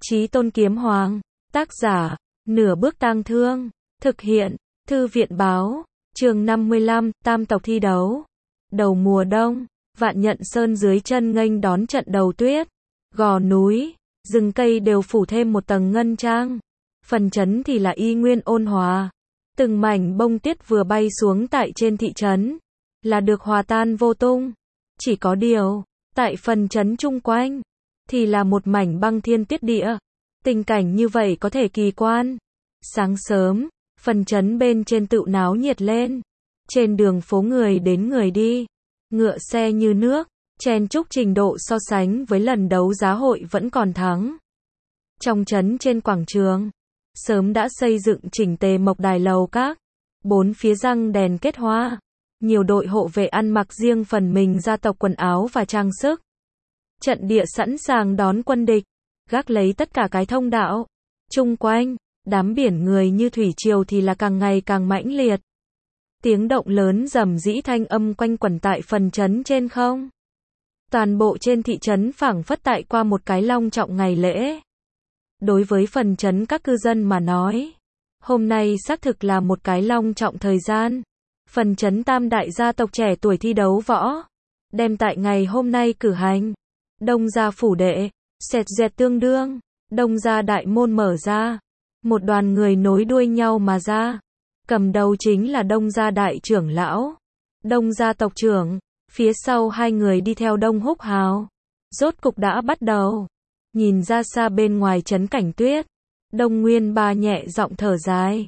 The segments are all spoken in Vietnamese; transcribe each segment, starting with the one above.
Chí Tôn Kiếm Hoàng. Tác giả, Nửa Bước Tang Thương. Thực hiện, Thư viện Báo. Chương 55, Tam tộc thi đấu. Đầu mùa đông, Vạn Nhận Sơn dưới chân nghênh đón trận đầu tuyết. Gò núi, rừng cây đều phủ thêm một tầng ngân trang. Phần trấn thì là y nguyên ôn hòa. Từng mảnh bông tuyết vừa bay xuống tại trên thị trấn, là được hòa tan vô tung. Chỉ có điều, tại phần trấn chung quanh, thì là một mảnh băng thiên tuyết địa. Tình cảnh như vậy có thể kỳ quan. Sáng sớm, phần trấn bên trên tựu náo nhiệt lên. Trên đường phố người đến người đi, ngựa xe như nước, chen chúc trình độ so sánh với lần đấu giá hội vẫn còn thắng. Trong trấn trên quảng trường, sớm đã xây dựng chỉnh tề mộc đài lầu các, bốn phía răng đèn kết hoa. Nhiều đội hộ vệ ăn mặc riêng phần mình gia tộc quần áo và trang sức. Trận địa sẵn sàng đón quân địch, gác lấy tất cả cái thông đạo. Chung quanh, đám biển người như thủy triều thì là càng ngày càng mãnh liệt. Tiếng động lớn rầm rĩ thanh âm quanh quẩn tại phần trấn trên không. Toàn bộ trên thị trấn phảng phất tại qua một cái long trọng ngày lễ. Đối với phần trấn các cư dân mà nói, hôm nay xác thực là một cái long trọng thời gian. Phần trấn tam đại gia tộc trẻ tuổi thi đấu võ, đem tại ngày hôm nay cử hành. Đông gia phủ đệ, xẹt dẹt tương đương, đông gia đại môn mở ra. Một đoàn người nối đuôi nhau mà ra. Cầm đầu chính là đông gia đại trưởng lão, đông gia tộc trưởng, phía sau hai người đi theo Đông Húc Hào. Rốt cục đã bắt đầu. Nhìn ra xa bên ngoài trấn cảnh tuyết, Đông Nguyên Ba nhẹ giọng thở dài.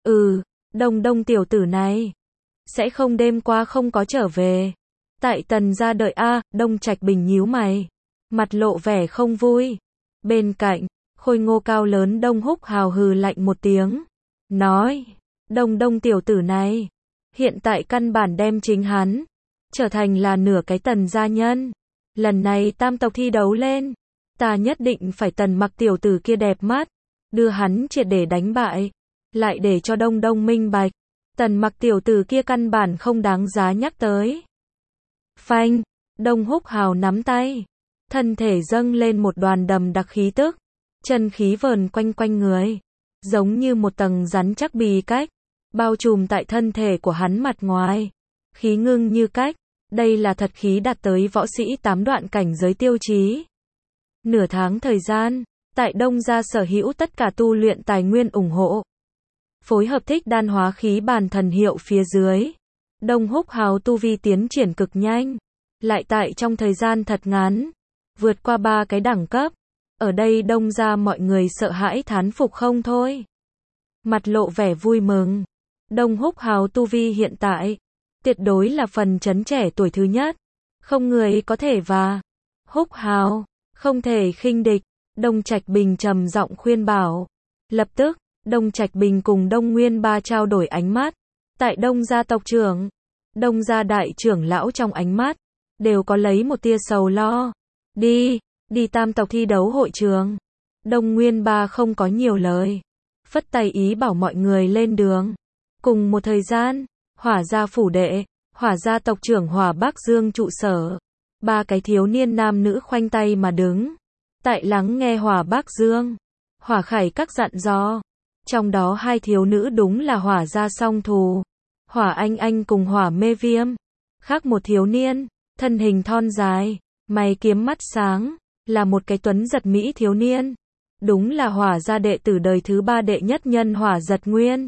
Đông tiểu tử này, sẽ không đêm qua không có trở về. Tại Tần gia đợi a. Đông Trạch Bình nhíu mày, mặt lộ vẻ không vui. Bên cạnh, khôi ngô cao lớn Đông Húc Hào hừ lạnh một tiếng, nói, Đông tiểu tử này, hiện tại căn bản đem chính hắn trở thành là nửa cái Tần gia nhân. Lần này tam tộc thi đấu lên, ta nhất định phải Tần Mặc tiểu tử kia đẹp mắt, đưa hắn triệt để đánh bại, lại để cho Đông minh bạch, Tần Mặc tiểu tử kia căn bản không đáng giá nhắc tới. Phanh, Đông Húc Hào nắm tay, thân thể dâng lên một đoàn đầm đặc khí tức, chân khí vờn quanh người, giống như một tầng rắn chắc bì cách, bao trùm tại thân thể của hắn mặt ngoài. Khí ngưng như cách, đây là thật khí đạt tới võ sĩ 8 đoạn cảnh giới tiêu chí. Nửa tháng thời gian, tại Đông gia sở hữu tất cả tu luyện tài nguyên ủng hộ. Phối hợp thích đan hóa khí bàn thần hiệu phía dưới. Đông Húc Hào tu vi tiến triển cực nhanh. Lại tại trong thời gian thật ngắn, vượt qua 3 cái đẳng cấp. Ở đây Đông gia mọi người sợ hãi thán phục không thôi. Mặt lộ vẻ vui mừng. Đông Húc Hào tu vi hiện tại, tuyệt đối là phần trấn trẻ tuổi thứ nhất. Không người có thể và. Húc Hào, không thể khinh địch. Đông Trạch Bình trầm giọng khuyên bảo. Lập tức, Đông Trạch Bình cùng Đông Nguyên Ba trao đổi ánh mắt. Tại Đông gia tộc trưởng, Đông gia đại trưởng lão trong ánh mắt, đều có lấy một tia sầu lo. Đi tam tộc thi đấu hội trường. Đông Nguyên Ba không có nhiều lời, phất tay ý bảo mọi người lên đường. Cùng một thời gian, Hỏa gia phủ đệ, Hỏa gia tộc trưởng Hỏa Bắc Dương trụ sở. 3 cái thiếu niên nam nữ khoanh tay mà đứng, tại lắng nghe Hỏa Bắc Dương, Hỏa Khải các dặn dò. Trong đó 2 thiếu nữ đúng là Hỏa gia song thù, Hỏa Anh Anh cùng Hỏa Mê Viêm. Khác một thiếu niên, thân hình thon dài, mày kiếm mắt sáng, là một cái tuấn giật mỹ thiếu niên. Đúng là Hỏa gia đệ tử đời thứ 3 đệ nhất nhân Hỏa Giật Nguyên.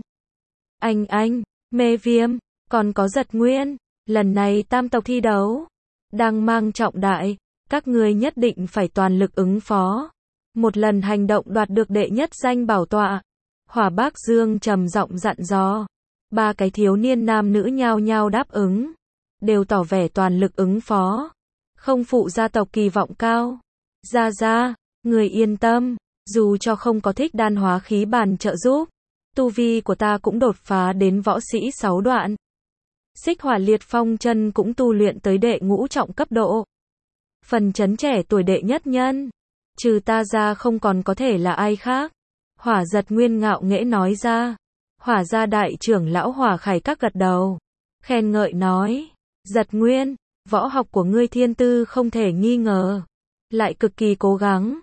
Anh, Mê Viêm, còn có Giật Nguyên, lần này tam tộc thi đấu đang mang trọng đại, các ngươi nhất định phải toàn lực ứng phó. Một lần hành động đoạt được đệ nhất danh bảo tọa. Hỏa Bắc Dương trầm giọng dặn dò. 3 cái thiếu niên nam nữ nhao nhao đáp ứng, đều tỏ vẻ toàn lực ứng phó. Không phụ gia tộc kỳ vọng cao. Ra, người yên tâm, dù cho không có thích đan hóa khí bàn trợ giúp, tu vi của ta cũng đột phá đến võ sĩ 6 đoạn. Xích Hỏa Liệt Phong chân cũng tu luyện tới đệ ngũ trọng cấp độ. Phần trấn trẻ tuổi đệ nhất nhân, trừ ta ra không còn có thể là ai khác. Hỏa Giật Nguyên ngạo nghễ nói ra. Hỏa gia đại trưởng lão Hỏa Khải các gật đầu, khen ngợi nói, Giật Nguyên, võ học của ngươi thiên tư không thể nghi ngờ, lại cực kỳ cố gắng.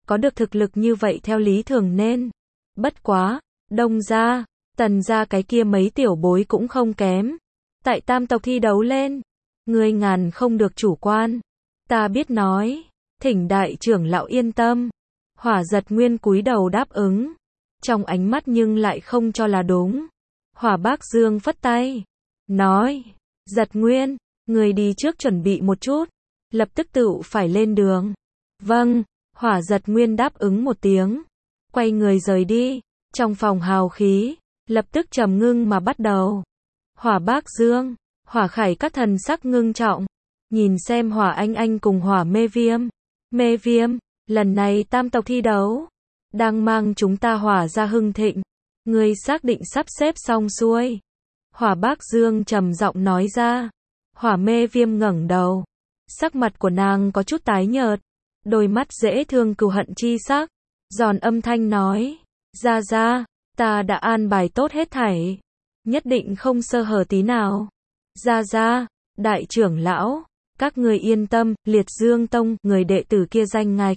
có được thực lực như vậy theo lý thường nên. Bất quá, Đông gia, Tần gia cái kia mấy tiểu bối cũng không kém. Tại tam tộc thi đấu lên, ngươi ngàn không được chủ quan. Ta biết nói, thỉnh đại trưởng lão yên tâm. Hỏa Giật Nguyên cúi đầu đáp ứng, trong ánh mắt nhưng lại không cho là đúng. Hỏa Bác Dương phất tay, nói, Giật Nguyên, người đi trước chuẩn bị một chút, lập tức tựu phải lên đường. Vâng, Hỏa Giật Nguyên đáp ứng một tiếng, quay người rời đi, trong phòng hào khí, lập tức trầm ngưng mà bắt đầu. Hỏa Bác Dương, Hỏa Khải các thần sắc ngưng trọng, nhìn xem Hỏa Anh Anh cùng Hỏa Mê Viêm. Mê Viêm, lần này tam tộc thi đấu, đang mang chúng ta Hỏa gia hưng thịnh, ngươi xác định sắp xếp xong xuôi. Hỏa Bác Dương trầm giọng nói ra. Hỏa Mê Viêm ngẩng đầu, sắc mặt của nàng có chút tái nhợt, đôi mắt dễ thương cừu hận chi sắc, giòn âm thanh nói, gia gia, ta đã an bài tốt hết thảy, nhất định không sơ hở tí nào. Gia gia, đại trưởng lão, các người yên tâm, Liệt Dương Tông, người đệ tử kia danh ngạch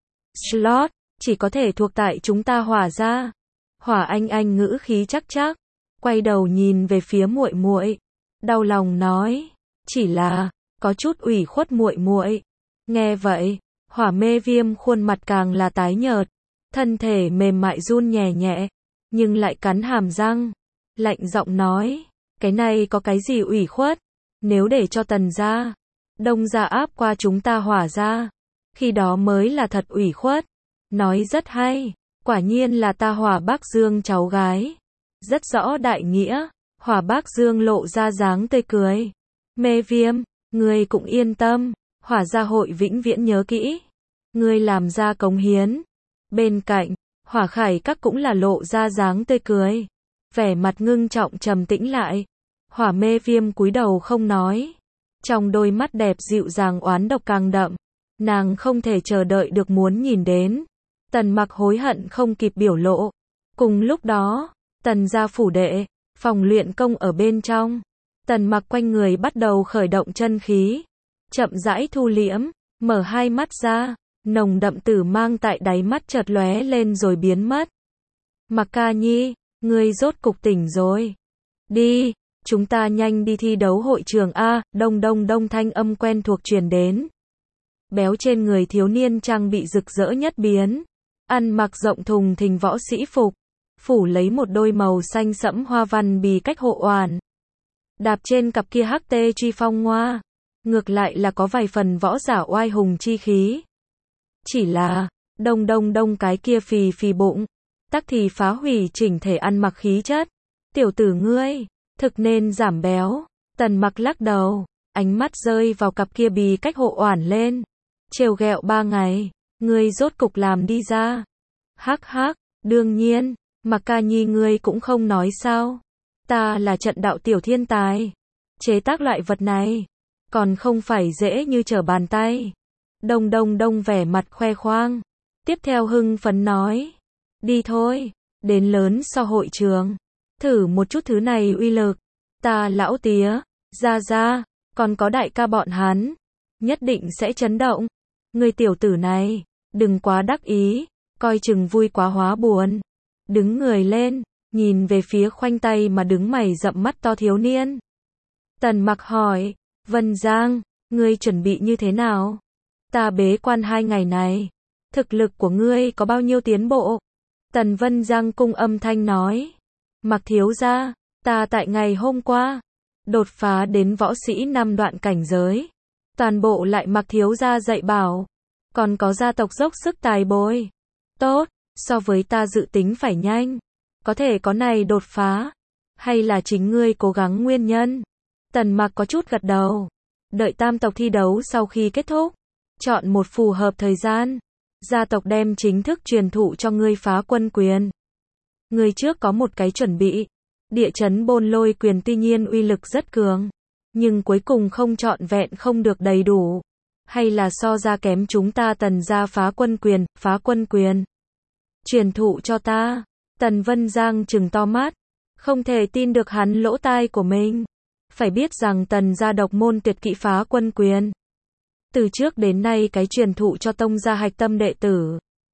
slot, chỉ có thể thuộc tại chúng ta Hỏa gia. Hỏa Anh Anh ngữ khí chắc chắc, quay đầu nhìn về phía muội muội, đau lòng nói, chỉ là có chút ủy khuất muội muội. Nghe vậy, Hỏa Mê Viêm khuôn mặt càng là tái nhợt, thân thể mềm mại run nhẹ nhẹ, nhưng lại cắn hàm răng, lạnh giọng nói, cái này có cái gì ủy khuất, nếu để cho Tần gia, Đông gia áp qua chúng ta Hỏa gia, khi đó mới là thật ủy khuất. Nói rất hay, quả nhiên là ta Hỏa Bác Dương cháu gái, rất rõ đại nghĩa. Hỏa Bác Dương lộ ra dáng tươi cười. Mê Viêm, ngươi cũng yên tâm, Hỏa gia hội vĩnh viễn nhớ kỹ ngươi làm ra cống hiến. Bên cạnh, Hỏa Khải các cũng là lộ ra dáng tươi cười, vẻ mặt ngưng trọng trầm tĩnh lại. Hỏa Mê Viêm cúi đầu không nói, trong đôi mắt đẹp dịu dàng oán độc càng đậm, nàng không thể chờ đợi được muốn nhìn đến. Tần Mặc hối hận không kịp biểu lộ. Cùng lúc đó, Tần gia phủ đệ, phòng luyện công ở bên trong, Tần Mặc quanh người bắt đầu khởi động chân khí, chậm rãi thu liễm, mở hai mắt ra, nồng đậm tử mang tại đáy mắt chợt lóe lên rồi biến mất. Mặc Ca Nhi, ngươi rốt cục tỉnh rồi. Đi, chúng ta nhanh đi thi đấu hội trường a. Đông đông đông thanh âm quen thuộc truyền đến. Béo trên người thiếu niên trang bị rực rỡ nhất biến, ăn mặc rộng thùng thình võ sĩ phục, phủ lấy một đôi màu xanh sẫm hoa văn bì cách hộ oản. Đạp trên cặp kia hắc tê truy phong ngoa, ngược lại là có vài phần võ giả oai hùng chi khí. Chỉ là, đông đông đông cái kia phì phì bụng, tắc thì phá hủy chỉnh thể ăn mặc khí chất. Tiểu tử ngươi, thực nên giảm béo. Tần Mặc lắc đầu, ánh mắt rơi vào cặp kia bì cách hộ oản lên. Trêu ghẹo 3 ngày, ngươi rốt cục làm đi ra. Hắc hắc, đương nhiên, Mặc Ca Nhi ngươi cũng không nói sao. Ta là trận đạo tiểu thiên tài. Chế tác loại vật này, còn không phải dễ như trở bàn tay. Đông đông đông vẻ mặt khoe khoang. Tiếp theo hưng phấn nói. Đi thôi, đến lớn so hội trường. Thử một chút thứ này uy lực. Ta lão tía, gia gia, còn có đại ca bọn hắn, nhất định sẽ chấn động. Người tiểu tử này, đừng quá đắc ý, coi chừng vui quá hóa buồn. Đứng người lên, nhìn về phía khoanh tay mà đứng mày rậm mắt to thiếu niên. Tần Mặc hỏi, Vân Giang, ngươi chuẩn bị như thế nào? Ta bế quan 2 ngày này, thực lực của ngươi có bao nhiêu tiến bộ? Tần Vân Giang cung âm thanh nói, Mặc thiếu gia, ta tại ngày hôm qua, đột phá đến võ sĩ 5 đoạn cảnh giới. Toàn bộ lại Mặc thiếu gia dạy bảo, còn có gia tộc dốc sức tài bồi. Tốt, so với ta dự tính phải nhanh. Có thể có này đột phá, hay là chính ngươi cố gắng nguyên nhân? Tần Mặc có chút gật đầu. Đợi tam tộc thi đấu sau khi kết thúc, chọn một phù hợp thời gian, gia tộc đem chính thức truyền thụ cho ngươi phá quân quyền. Ngươi trước có một cái chuẩn bị. Địa chấn bôn lôi quyền tuy nhiên uy lực rất cường, nhưng cuối cùng không trọn vẹn không được đầy đủ. Hay là so ra kém chúng ta Tần gia phá quân quyền. Truyền thụ cho ta. Tần Vân Giang trừng to mắt, không thể tin được hắn lỗ tai của mình. Phải biết rằng Tần gia độc môn tuyệt kỹ phá quân quyền. Từ trước đến nay cái truyền thụ cho tông gia hạch tâm đệ tử,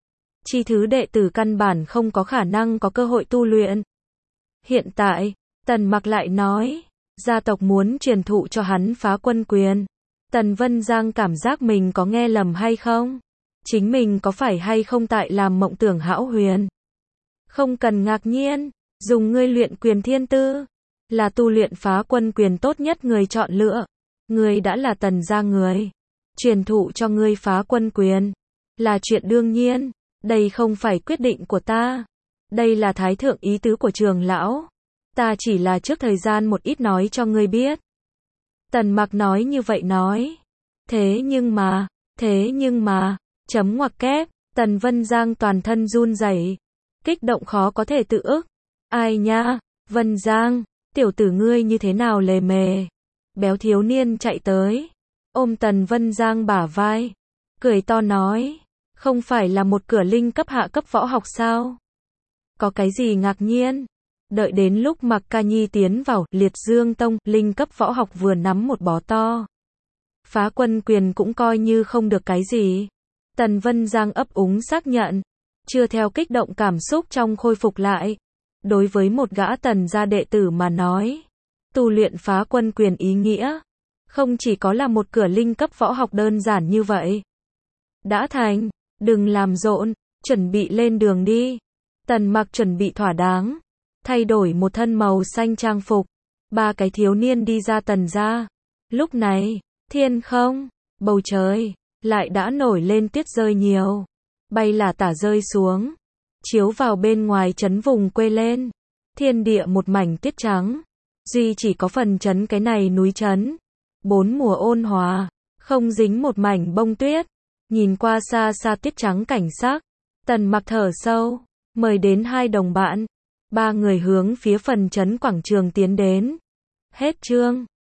chi thứ đệ tử căn bản không có khả năng có cơ hội tu luyện. Hiện tại, Tần Mặc lại nói, gia tộc muốn truyền thụ cho hắn phá quân quyền. Tần Vân Giang cảm giác mình có nghe lầm hay không? Chính mình có phải hay không tại làm mộng tưởng hão huyền? Không cần ngạc nhiên, dùng ngươi luyện quyền thiên tư, là tu luyện phá quân quyền tốt nhất người chọn lựa. Ngươi đã là Tần gia người, truyền thụ cho ngươi phá quân quyền, là chuyện đương nhiên, đây không phải quyết định của ta. Đây là thái thượng ý tứ của trường lão. Ta chỉ là trước thời gian một ít nói cho ngươi biết. Tần Mặc nói như vậy nói. Thế nhưng mà, chấm ngoặc kép, Tần Vân Giang toàn thân run rẩy, kích động khó có thể tự ức. Ai nha, Vân Giang, tiểu tử ngươi như thế nào lề mề. Béo thiếu niên chạy tới, ôm Tần Vân Giang bả vai, cười to nói, không phải là một cửa linh cấp hạ cấp võ học sao? Có cái gì ngạc nhiên? Đợi đến lúc Mạc Ca Nhi tiến vào Liệt Dương Tông, linh cấp võ học vừa nắm một bó to. Phá quân quyền cũng coi như không được cái gì. Tần Vân Giang ấp úng xác nhận, chưa theo kích động cảm xúc trong khôi phục lại. Đối với một gã Tần gia đệ tử mà nói, tu luyện phá quân quyền ý nghĩa, không chỉ có là một cửa linh cấp võ học đơn giản như vậy. Đã thành, đừng làm rộn, chuẩn bị lên đường đi. Tần Mặc chuẩn bị thỏa đáng, thay đổi một thân màu xanh trang phục. Ba cái thiếu niên đi ra Tần gia. Lúc này, thiên không, bầu trời, lại đã nổi lên tuyết rơi nhiều. Bay là tả rơi xuống, chiếu vào bên ngoài trấn vùng quê lên. Thiên địa một mảnh tuyết trắng. Duy chỉ có phần trấn cái này núi trấn. Bốn mùa ôn hòa, không dính một mảnh bông tuyết. Nhìn qua xa xa tuyết trắng cảnh sắc, Tần Mặc thở sâu, mời đến hai đồng bạn. Ba người hướng phía phần trấn quảng trường tiến đến. Hết chương.